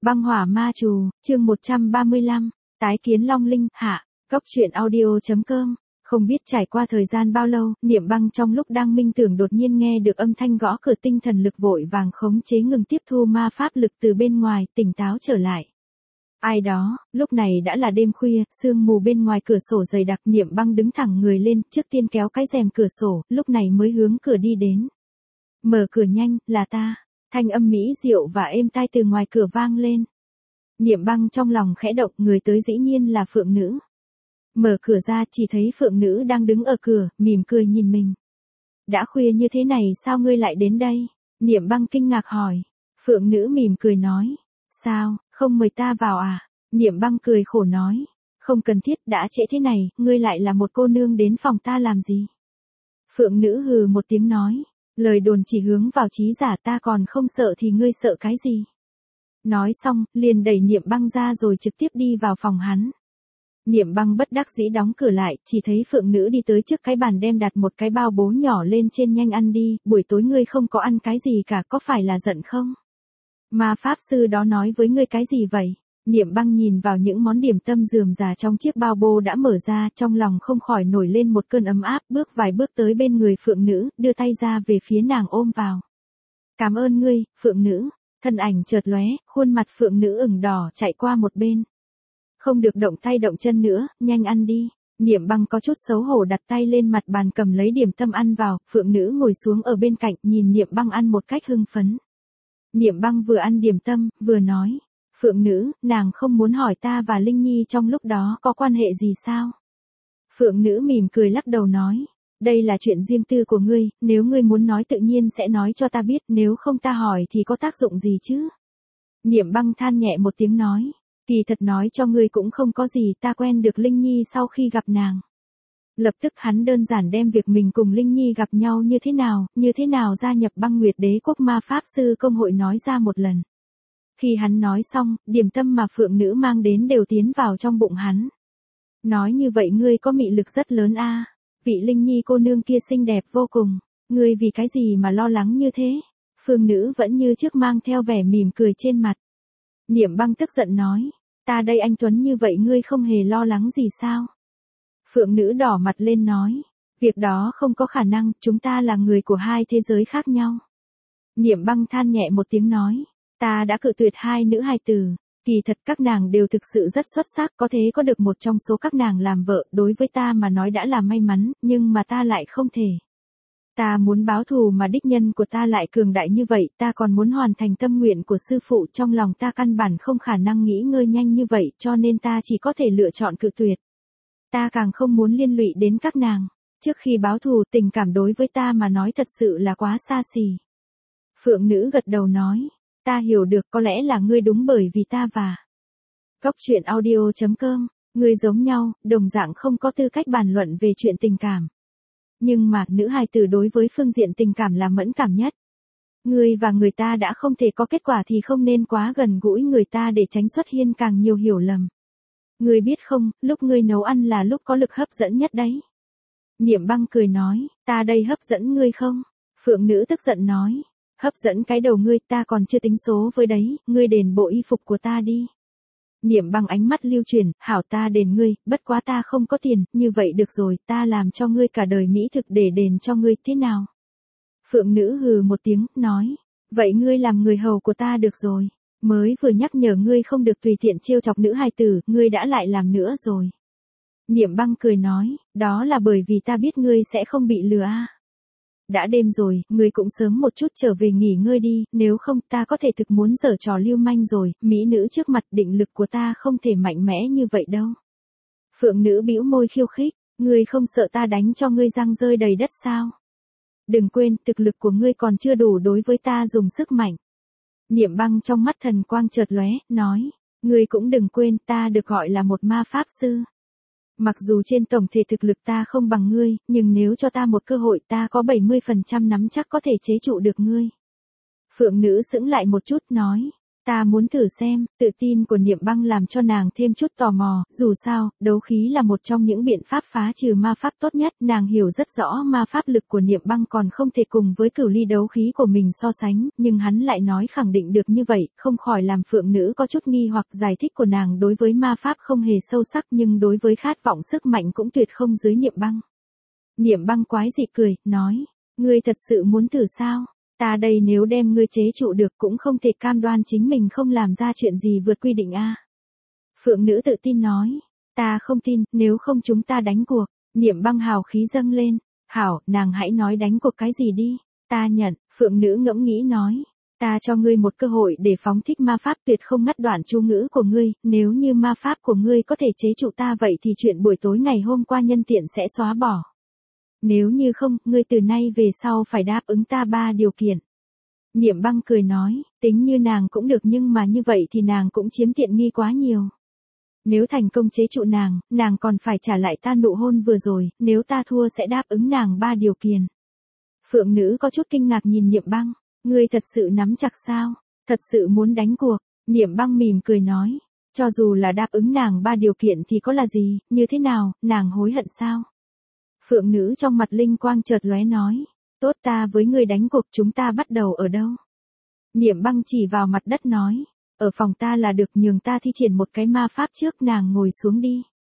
Băng hỏa ma trù, chương 135, tái kiến Long Linh, hạ, Cốc truyện audio.com. Không biết trải qua thời gian bao lâu, Niệm Băng trong lúc đang minh tưởng đột nhiên nghe được âm thanh gõ cửa, tinh thần lực vội vàng khống chế ngừng tiếp thu ma pháp lực từ bên ngoài, tỉnh táo trở lại. Ai đó, lúc này đã là đêm khuya, sương mù bên ngoài cửa sổ dày đặc. Niệm Băng đứng thẳng người lên, trước tiên kéo cái rèm cửa sổ, lúc này mới hướng cửa đi đến. Mở cửa nhanh, là ta. Thanh âm mỹ diệu và êm tai từ ngoài cửa vang lên. Niệm Băng trong lòng khẽ động, người tới dĩ nhiên là Phượng Nữ. Mở cửa ra chỉ thấy Phượng Nữ đang đứng ở cửa, mỉm cười nhìn mình. Đã khuya như thế này sao ngươi lại đến đây? Niệm Băng kinh ngạc hỏi. Phượng Nữ mỉm cười nói. Sao, không mời ta vào à? Niệm Băng cười khổ nói. Không cần thiết, đã trễ thế này, ngươi lại là một cô nương đến phòng ta làm gì? Phượng Nữ hừ một tiếng nói. Lời đồn chỉ hướng vào trí giả, ta còn không sợ thì ngươi sợ cái gì? Nói xong, liền đẩy Niệm Băng ra rồi trực tiếp đi vào phòng hắn. Niệm Băng bất đắc dĩ đóng cửa lại, chỉ thấy Phượng Nữ đi tới trước cái bàn đem đặt một cái bao bố nhỏ lên trên. Nhanh ăn đi, buổi tối ngươi không có ăn cái gì cả, có phải là giận không? Mà pháp sư đó nói với ngươi cái gì vậy? Niệm Băng nhìn vào những món điểm tâm rườm rà trong chiếc bao bố đã mở ra, trong lòng không khỏi nổi lên một cơn ấm áp, bước vài bước tới bên người Phượng Nữ, đưa tay ra về phía nàng ôm vào. Cảm ơn ngươi, Phượng Nữ. Thân ảnh chợt lóe, khuôn mặt Phượng Nữ ửng đỏ chạy qua một bên. Không được động tay động chân nữa, nhanh ăn đi. Niệm Băng có chút xấu hổ đặt tay lên mặt bàn cầm lấy điểm tâm ăn vào, Phượng Nữ ngồi xuống ở bên cạnh nhìn Niệm Băng ăn một cách hưng phấn. Niệm Băng vừa ăn điểm tâm, vừa nói. Phượng Nữ, nàng không muốn hỏi ta và Linh Nhi trong lúc đó có quan hệ gì sao? Phượng Nữ mỉm cười lắc đầu nói. Đây là chuyện riêng tư của ngươi, nếu ngươi muốn nói tự nhiên sẽ nói cho ta biết, nếu không ta hỏi thì có tác dụng gì chứ? Niệm Băng than nhẹ một tiếng nói. Kỳ thật nói cho ngươi cũng không có gì, ta quen được Linh Nhi sau khi gặp nàng. Lập tức hắn đơn giản đem việc mình cùng Linh Nhi gặp nhau như thế nào gia nhập Băng Nguyệt Đế quốc ma pháp sư công hội nói ra một lần. Khi hắn nói xong, điểm tâm mà Phượng Nữ mang đến đều tiến vào trong bụng hắn. Nói như vậy ngươi có mị lực rất lớn a. Vị Linh Nhi cô nương kia xinh đẹp vô cùng, ngươi vì cái gì mà lo lắng như thế? Phượng Nữ vẫn như trước mang theo vẻ mỉm cười trên mặt. Niệm Băng tức giận nói, ta đây anh tuấn như vậy ngươi không hề lo lắng gì sao? Phượng Nữ đỏ mặt lên nói, việc đó không có khả năng, chúng ta là người của hai thế giới khác nhau. Niệm Băng than nhẹ một tiếng nói, ta đã cự tuyệt hai nữ hài tử, kỳ thật các nàng đều thực sự rất xuất sắc, có thể có được một trong số các nàng làm vợ, đối với ta mà nói đã là may mắn, nhưng mà ta lại không thể. Ta muốn báo thù mà đích nhân của ta lại cường đại như vậy, ta còn muốn hoàn thành tâm nguyện của sư phụ, trong lòng ta căn bản không khả năng nghỉ ngơi nhanh như vậy, cho nên ta chỉ có thể lựa chọn cự tuyệt. Ta càng không muốn liên lụy đến các nàng. Trước khi báo thù, tình cảm đối với ta mà nói thật sự là quá xa xỉ. Phượng Nữ gật đầu nói, ta hiểu được, có lẽ là ngươi đúng, bởi vì ta và Cốc truyện audio.com, ngươi giống nhau, đồng dạng không có tư cách bàn luận về chuyện tình cảm. Nhưng mà, nữ hài tử đối với phương diện tình cảm là mẫn cảm nhất. Ngươi và người ta đã không thể có kết quả thì không nên quá gần gũi người ta để tránh xuất hiện càng nhiều hiểu lầm. Ngươi biết không, lúc ngươi nấu ăn là lúc có lực hấp dẫn nhất đấy. Niệm Băng cười nói, ta đây hấp dẫn ngươi không? Phượng Nữ tức giận nói, hấp dẫn cái đầu ngươi, ta còn chưa tính số với đấy, ngươi đền bộ y phục của ta đi. Niệm Băng ánh mắt lưu chuyển, hảo ta đền ngươi, bất quá ta không có tiền, như vậy được rồi, ta làm cho ngươi cả đời mỹ thực để đền cho ngươi, thế nào? Phượng Nữ hừ một tiếng, nói, vậy ngươi làm người hầu của ta được rồi, mới vừa nhắc nhở ngươi không được tùy tiện trêu chọc nữ hài tử, ngươi đã lại làm nữa rồi. Niệm Băng cười nói, đó là bởi vì ta biết ngươi sẽ không bị lừa a. Đã đêm rồi, ngươi cũng sớm một chút trở về nghỉ ngơi đi, nếu không ta có thể thực muốn giở trò lưu manh rồi, mỹ nữ trước mặt định lực của ta không thể mạnh mẽ như vậy đâu. Phượng Nữ bĩu môi khiêu khích, ngươi không sợ ta đánh cho ngươi răng rơi đầy đất sao? Đừng quên, thực lực của ngươi còn chưa đủ đối với ta dùng sức mạnh. Niệm Băng trong mắt thần quang chợt lóe, nói, ngươi cũng đừng quên ta được gọi là một ma pháp sư. Mặc dù trên tổng thể thực lực ta không bằng ngươi, nhưng nếu cho ta một cơ hội ta có 70% nắm chắc có thể chế trụ được ngươi. Phượng Nữ sững lại một chút nói, Ta muốn thử xem, tự tin của Niệm Băng làm cho nàng thêm chút tò mò, dù sao, đấu khí là một trong những biện pháp phá trừ ma pháp tốt nhất, nàng hiểu rất rõ ma pháp lực của Niệm Băng còn không thể cùng với cửu ly đấu khí của mình so sánh, nhưng hắn lại nói khẳng định được như vậy, không khỏi làm phượng nữ có chút nghi hoặc giải thích của nàng đối với ma pháp không hề sâu sắc nhưng đối với khát vọng sức mạnh cũng tuyệt không dưới Niệm Băng. Niệm Băng quái dị cười, nói, ngươi thật sự muốn thử sao? Ta đây nếu đem ngươi chế trụ được cũng không thể cam đoan chính mình không làm ra chuyện gì vượt quy định a. Phượng nữ tự tin nói, ta không tin, nếu không chúng ta đánh cuộc. Niệm Băng hào khí dâng lên, hảo, nàng hãy nói đánh cuộc cái gì đi, ta nhận. Phượng nữ ngẫm nghĩ nói, ta cho ngươi một cơ hội để phóng thích ma pháp tuyệt không ngắt đoạn chú ngữ của ngươi, nếu như ma pháp của ngươi có thể chế trụ ta vậy thì chuyện buổi tối ngày hôm qua nhân tiện sẽ xóa bỏ. Nếu như không, ngươi từ nay về sau phải đáp ứng ta 3 điều kiện. Niệm Băng cười nói, tính như nàng cũng được nhưng mà như vậy thì nàng cũng chiếm tiện nghi quá nhiều. Nếu thành công chế trụ nàng còn phải trả lại ta nụ hôn vừa rồi, nếu ta thua sẽ đáp ứng nàng 3 điều kiện. Phượng nữ có chút kinh ngạc nhìn Niệm Băng, ngươi thật sự nắm chặt sao, thật sự muốn đánh cuộc. Niệm Băng mỉm cười nói, cho dù là đáp ứng nàng 3 điều kiện thì có là gì, như thế nào, nàng hối hận sao? Phượng nữ trong mặt linh quang chợt lóe nói, tốt ta với ngươi đánh cuộc chúng ta bắt đầu ở đâu? Niệm Băng chỉ vào mặt đất nói, ở phòng ta là được nhường ta thi triển một cái ma pháp trước nàng ngồi xuống đi.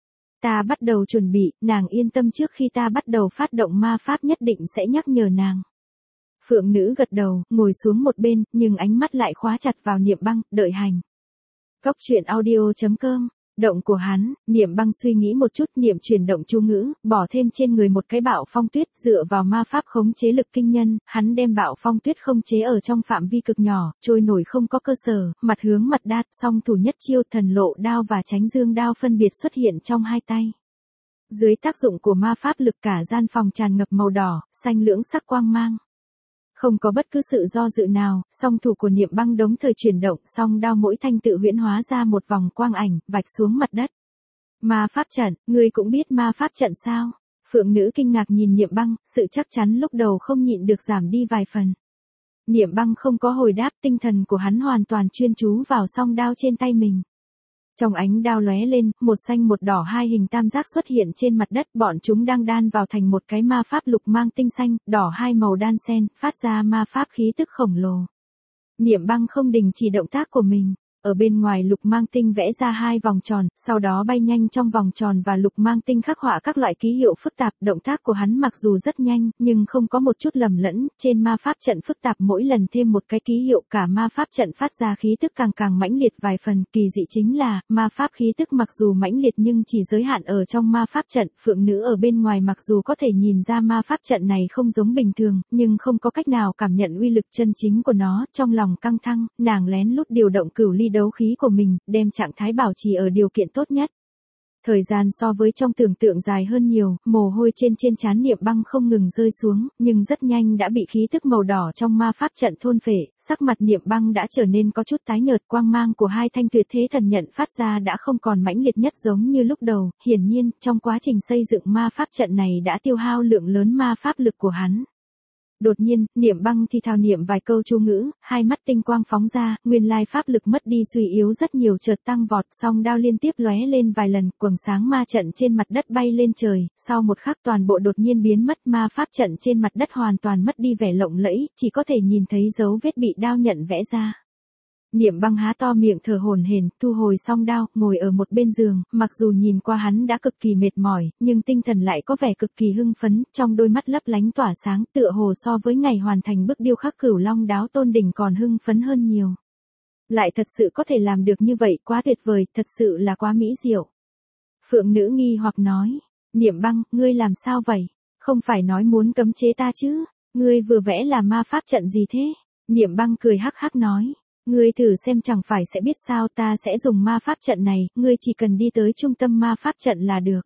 Ta bắt đầu chuẩn bị, nàng yên tâm trước khi ta bắt đầu phát động ma pháp nhất định sẽ nhắc nhở nàng. Phượng nữ gật đầu, ngồi xuống một bên, nhưng ánh mắt lại khóa chặt vào Niệm Băng, đợi hành. Góc truyện audio.com. Động của hắn, Niệm Băng suy nghĩ một chút, niệm chuyển động chú ngữ, bỏ thêm trên người một cái bạo phong tuyết, dựa vào ma pháp khống chế lực kinh nhân, hắn đem bạo phong tuyết khống chế ở trong phạm vi cực nhỏ, trôi nổi không có cơ sở, mặt hướng mặt đát, song thủ nhất chiêu thần lộ đao và tránh dương đao phân biệt xuất hiện trong hai tay. Dưới tác dụng của ma pháp lực cả gian phòng tràn ngập màu đỏ, xanh lưỡng sắc quang mang. Không có bất cứ sự do dự nào, song thủ của Niệm Băng đống thời chuyển động, song đao mỗi thanh tự huyễn hóa ra một vòng quang ảnh, vạch xuống mặt đất. Ma pháp trận, ngươi cũng biết ma pháp trận sao? Phượng nữ kinh ngạc nhìn Niệm Băng, sự chắc chắn lúc đầu không nhịn được giảm đi vài phần. Niệm Băng không có hồi đáp, tinh thần của hắn hoàn toàn chuyên chú vào song đao trên tay mình. Trong ánh đao lóe lên, một xanh một đỏ hai hình tam giác xuất hiện trên mặt đất, bọn chúng đang đan vào thành một cái ma pháp lục mang tinh xanh, đỏ hai màu đan xen, phát ra ma pháp khí tức khổng lồ. Niệm Băng không đình chỉ động tác của mình, ở bên ngoài lục mang tinh vẽ ra 2 vòng tròn, sau đó bay nhanh trong vòng tròn và lục mang tinh khắc họa các loại ký hiệu phức tạp, động tác của hắn mặc dù rất nhanh, nhưng không có một chút lầm lẫn, trên ma pháp trận phức tạp mỗi lần thêm một cái ký hiệu cả ma pháp trận phát ra khí tức càng mãnh liệt vài phần, kỳ dị chính là, ma pháp khí tức mặc dù mãnh liệt nhưng chỉ giới hạn ở trong ma pháp trận, phượng nữ ở bên ngoài mặc dù có thể nhìn ra ma pháp trận này không giống bình thường, nhưng không có cách nào cảm nhận uy lực chân chính của nó, trong lòng căng thẳng, nàng lén lút điều động cửu ly đấu khí của mình, đem trạng thái bảo trì ở điều kiện tốt nhất. Thời gian so với trong tưởng tượng dài hơn nhiều, mồ hôi trên trán Niệm Băng không ngừng rơi xuống, nhưng rất nhanh đã bị khí tức màu đỏ trong ma pháp trận thôn phệ, sắc mặt Niệm Băng đã trở nên có chút tái nhợt, quang mang của 2 thanh tuyệt thế thần nhận phát ra đã không còn mãnh liệt nhất giống như lúc đầu, hiển nhiên, trong quá trình xây dựng ma pháp trận này đã tiêu hao lượng lớn ma pháp lực của hắn. Đột nhiên, Niệm Băng thì thào niệm vài câu chú ngữ, 2 mắt tinh quang phóng ra, nguyên lai pháp lực mất đi suy yếu rất nhiều chợt tăng vọt, song đao liên tiếp lóe lên vài lần, quầng sáng ma trận trên mặt đất bay lên trời, sau một khắc toàn bộ đột nhiên biến mất, ma pháp trận trên mặt đất hoàn toàn mất đi vẻ lộng lẫy, chỉ có thể nhìn thấy dấu vết bị đao nhận vẽ ra. Niệm Băng há to miệng thở hổn hển, thu hồi song đao, ngồi ở một bên giường, mặc dù nhìn qua hắn đã cực kỳ mệt mỏi, nhưng tinh thần lại có vẻ cực kỳ hưng phấn, trong đôi mắt lấp lánh tỏa sáng, tựa hồ so với ngày hoàn thành bức điêu khắc Cửu Long Đáo Tôn đỉnh còn hưng phấn hơn nhiều. Lại thật sự có thể làm được như vậy, quá tuyệt vời, thật sự là quá mỹ diệu. Phượng nữ nghi hoặc nói, Niệm Băng, ngươi làm sao vậy? Không phải nói muốn cấm chế ta chứ? Ngươi vừa vẽ là ma pháp trận gì thế? Niệm Băng cười hắc hắc nói. Ngươi thử xem chẳng phải sẽ biết sao, ta sẽ dùng ma pháp trận này, ngươi chỉ cần đi tới trung tâm ma pháp trận là được.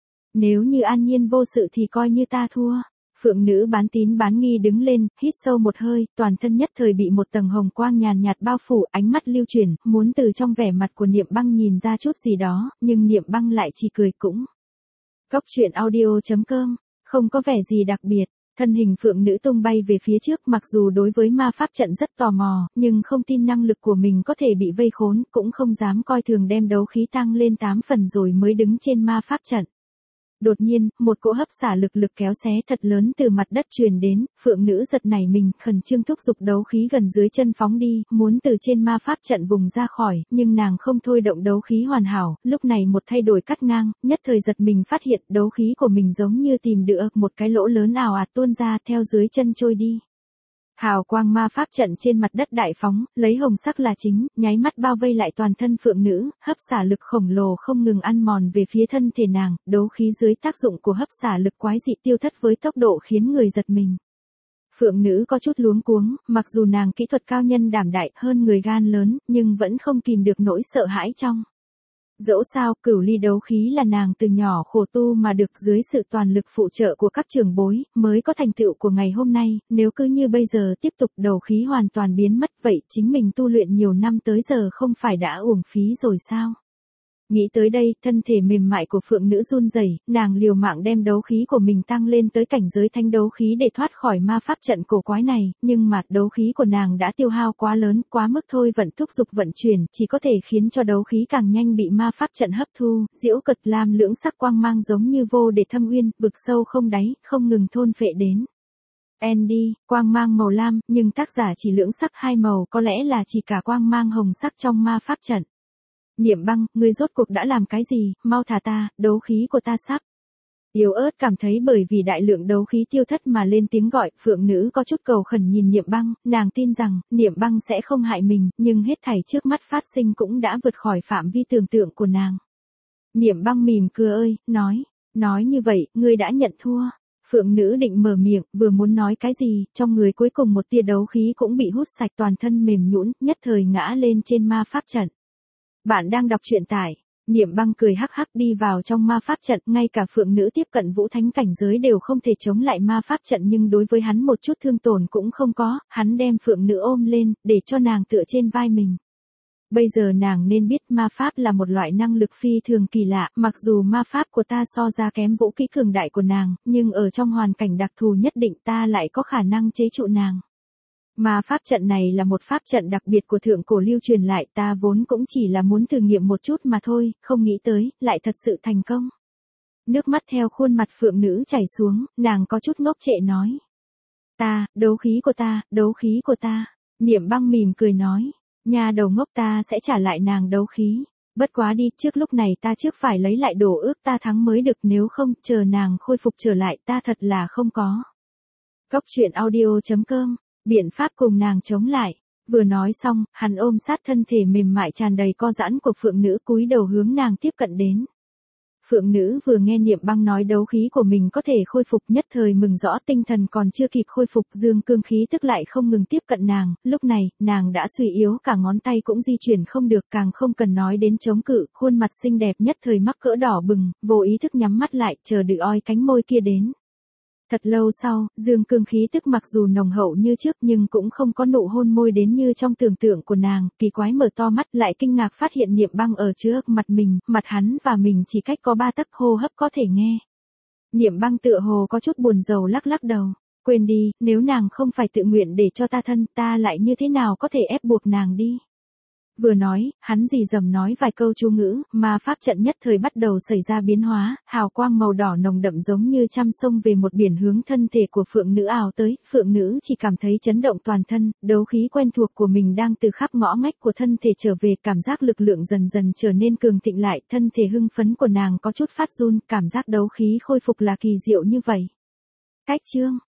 Nếu như an nhiên vô sự thì coi như ta thua. Phượng nữ bán tín bán nghi đứng lên, hít sâu một hơi, toàn thân nhất thời bị một tầng hồng quang nhàn nhạt bao phủ, ánh mắt lưu chuyển, muốn từ trong vẻ mặt của Niệm Băng nhìn ra chút gì đó, nhưng Niệm Băng lại chỉ cười cũng. Góc truyện audio.com, không có vẻ gì đặc biệt. Thân hình phượng nữ tung bay về phía trước, mặc dù đối với ma pháp trận rất tò mò, nhưng không tin năng lực của mình có thể bị vây khốn, cũng không dám coi thường, đem đấu khí tăng lên 8 phần rồi mới đứng trên ma pháp trận. Đột nhiên, một cỗ hấp xả lực kéo xé thật lớn từ mặt đất truyền đến, phượng nữ giật nảy mình, khẩn trương thúc giục đấu khí gần dưới chân phóng đi, muốn từ trên ma pháp trận vùng ra khỏi, nhưng nàng không thôi động đấu khí hoàn hảo, lúc này một thay đổi cắt ngang, nhất thời giật mình phát hiện đấu khí của mình giống như tìm được một cái lỗ lớn ào ạt tuôn ra theo dưới chân trôi đi. Hào quang ma pháp trận trên mặt đất đại phóng, lấy hồng sắc là chính, nháy mắt bao vây lại toàn thân phượng nữ, hấp xả lực khổng lồ không ngừng ăn mòn về phía thân thể nàng, đấu khí dưới tác dụng của hấp xả lực quái dị tiêu thất với tốc độ khiến người giật mình. Phượng nữ có chút luống cuống, mặc dù nàng kỹ thuật cao nhân đảm đại hơn người gan lớn, nhưng vẫn không kìm được nỗi sợ hãi trong. Dẫu sao, cửu ly đấu khí là nàng từ nhỏ khổ tu mà được, dưới sự toàn lực phụ trợ của các trưởng bối, mới có thành tựu của ngày hôm nay, nếu cứ như bây giờ tiếp tục đấu khí hoàn toàn biến mất, vậy chính mình tu luyện nhiều năm tới giờ không phải đã uổng phí rồi sao? Nghĩ tới đây, thân thể mềm mại của phượng nữ run rẩy, nàng liều mạng đem đấu khí của mình tăng lên tới cảnh giới thánh đấu khí để thoát khỏi ma pháp trận cổ quái này, nhưng mà đấu khí của nàng đã tiêu hao quá lớn, quá mức thôi vận thúc dục vận chuyển, chỉ có thể khiến cho đấu khí càng nhanh bị ma pháp trận hấp thu, diễu cực lam lưỡng sắc quang mang giống như vô để thâm uyên, vực sâu không đáy, không ngừng thôn phệ đến. Andy, quang mang màu lam, nhưng tác giả chỉ lưỡng sắc hai màu, có lẽ là chỉ cả quang mang hồng sắc trong ma pháp trận. Niệm Băng, ngươi rốt cuộc đã làm cái gì, mau thả ta, đấu khí của ta sắp. Yếu ớt cảm thấy bởi vì đại lượng đấu khí tiêu thất mà lên tiếng gọi, phượng nữ có chút cầu khẩn nhìn Niệm Băng, nàng tin rằng, Niệm Băng sẽ không hại mình, nhưng hết thảy trước mắt phát sinh cũng đã vượt khỏi phạm vi tưởng tượng của nàng. Niệm Băng mỉm cười nói như vậy, ngươi đã nhận thua. Phượng nữ định mở miệng, vừa muốn nói cái gì, trong người cuối cùng một tia đấu khí cũng bị hút sạch, toàn thân mềm nhũn, nhất thời ngã lên trên ma pháp trận. Bạn đang đọc truyện tại, Niệm Băng cười hắc hắc đi vào trong ma pháp trận, ngay cả phượng nữ tiếp cận vũ thánh cảnh giới đều không thể chống lại ma pháp trận, nhưng đối với hắn một chút thương tổn cũng không có, hắn đem phượng nữ ôm lên, để cho nàng tựa trên vai mình. Bây giờ nàng nên biết ma pháp là một loại năng lực phi thường kỳ lạ, mặc dù ma pháp của ta so ra kém vũ kỹ cường đại của nàng, nhưng ở trong hoàn cảnh đặc thù nhất định ta lại có khả năng chế trụ nàng. Ma pháp trận này là một pháp trận đặc biệt của thượng cổ lưu truyền lại, ta vốn cũng chỉ là muốn thử nghiệm một chút mà thôi, không nghĩ tới, lại thật sự thành công. Nước mắt theo khuôn mặt phượng nữ chảy xuống, nàng có chút ngốc trệ nói. Đấu khí của ta, Niệm Băng mỉm cười nói, nhà đầu ngốc, ta sẽ trả lại nàng đấu khí. Bất quá đi, trước lúc này ta trước phải lấy lại đồ ước ta thắng mới được, nếu không, chờ nàng khôi phục trở lại ta thật là không có. Góc truyện audio.com, biện pháp cùng nàng chống lại. Vừa nói xong, hắn ôm sát thân thể mềm mại tràn đầy co giãn của phượng nữ, cúi đầu hướng nàng tiếp cận đến. Phượng nữ vừa nghe Niệm Băng nói đấu khí của mình có thể khôi phục, nhất thời mừng rõ, tinh thần còn chưa kịp khôi phục, dương cương khí tức lại không ngừng tiếp cận nàng, lúc này, nàng đã suy yếu, cả ngón tay cũng di chuyển không được, càng không cần nói đến chống cự, khuôn mặt xinh đẹp nhất thời mắc cỡ đỏ bừng, vô ý thức nhắm mắt lại, chờ đợi oi cánh môi kia đến. Thật lâu sau, dương cương khí tức mặc dù nồng hậu như trước nhưng cũng không có nụ hôn môi đến như trong tưởng tượng của nàng, kỳ quái mở to mắt lại kinh ngạc phát hiện Niệm Băng ở trước mặt mình, mặt hắn và mình chỉ cách có 3 tấc, hô hấp có thể nghe. Niệm Băng tựa hồ có chút buồn rầu lắc lắc đầu, quên đi, nếu nàng không phải tự nguyện để cho ta thân, ta lại như thế nào có thể ép buộc nàng đi. Vừa nói, hắn rì rầm nói vài câu chú ngữ, mà pháp trận nhất thời bắt đầu xảy ra biến hóa, hào quang màu đỏ nồng đậm giống như trăm sông về một biển hướng thân thể của phượng nữ ào tới, phượng nữ chỉ cảm thấy chấn động toàn thân, đấu khí quen thuộc của mình đang từ khắp ngõ ngách của thân thể trở về, cảm giác lực lượng dần dần trở nên cường thịnh lại, thân thể hưng phấn của nàng có chút phát run, cảm giác đấu khí khôi phục là kỳ diệu như vậy. Cách chương